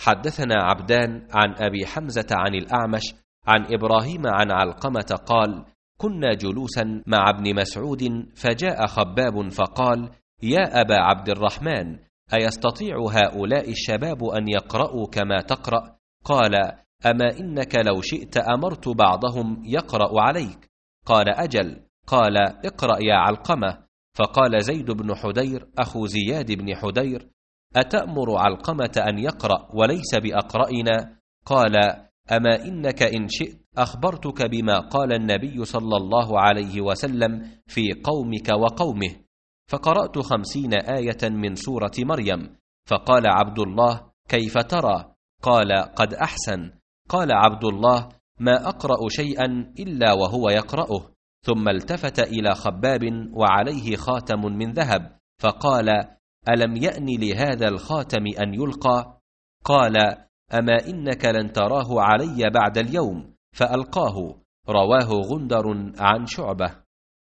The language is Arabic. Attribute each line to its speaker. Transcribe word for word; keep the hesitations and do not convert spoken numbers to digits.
Speaker 1: حدثنا عبدان عن أبي حمزة عن الأعمش عن إبراهيم عن علقمة قال: كنا جلوسا مع ابن مسعود فجاء خباب فقال: يا أبا عبد الرحمن، أيستطيع هؤلاء الشباب أن يقرأوا كما تقرأ؟ قال: أما إنك لو شئت أمرت بعضهم يقرأ عليك. قال: أجل. قال: اقرأ يا علقمة. فقال زيد بن حدير أخو زياد بن حدير: أتأمر علقمة أن يقرأ وليس بأقرئنا؟ قال: أما إنك إن شئت أخبرتك بما قال النبي صلى الله عليه وسلم في قومك وقومه. فقرأت خمسين آية من سورة مريم. فقال عبد الله: كيف ترى؟ قال: قد أحسن. قال عبد الله: ما أقرأ شيئا إلا وهو يقرأه. ثم التفت إلى خباب وعليه خاتم من ذهب فقال: ألم يأن لهذا الخاتم أن يلقى؟ قال: أما إنك لن تراه علي بعد اليوم. فألقاه. رواه غندر عن شعبة.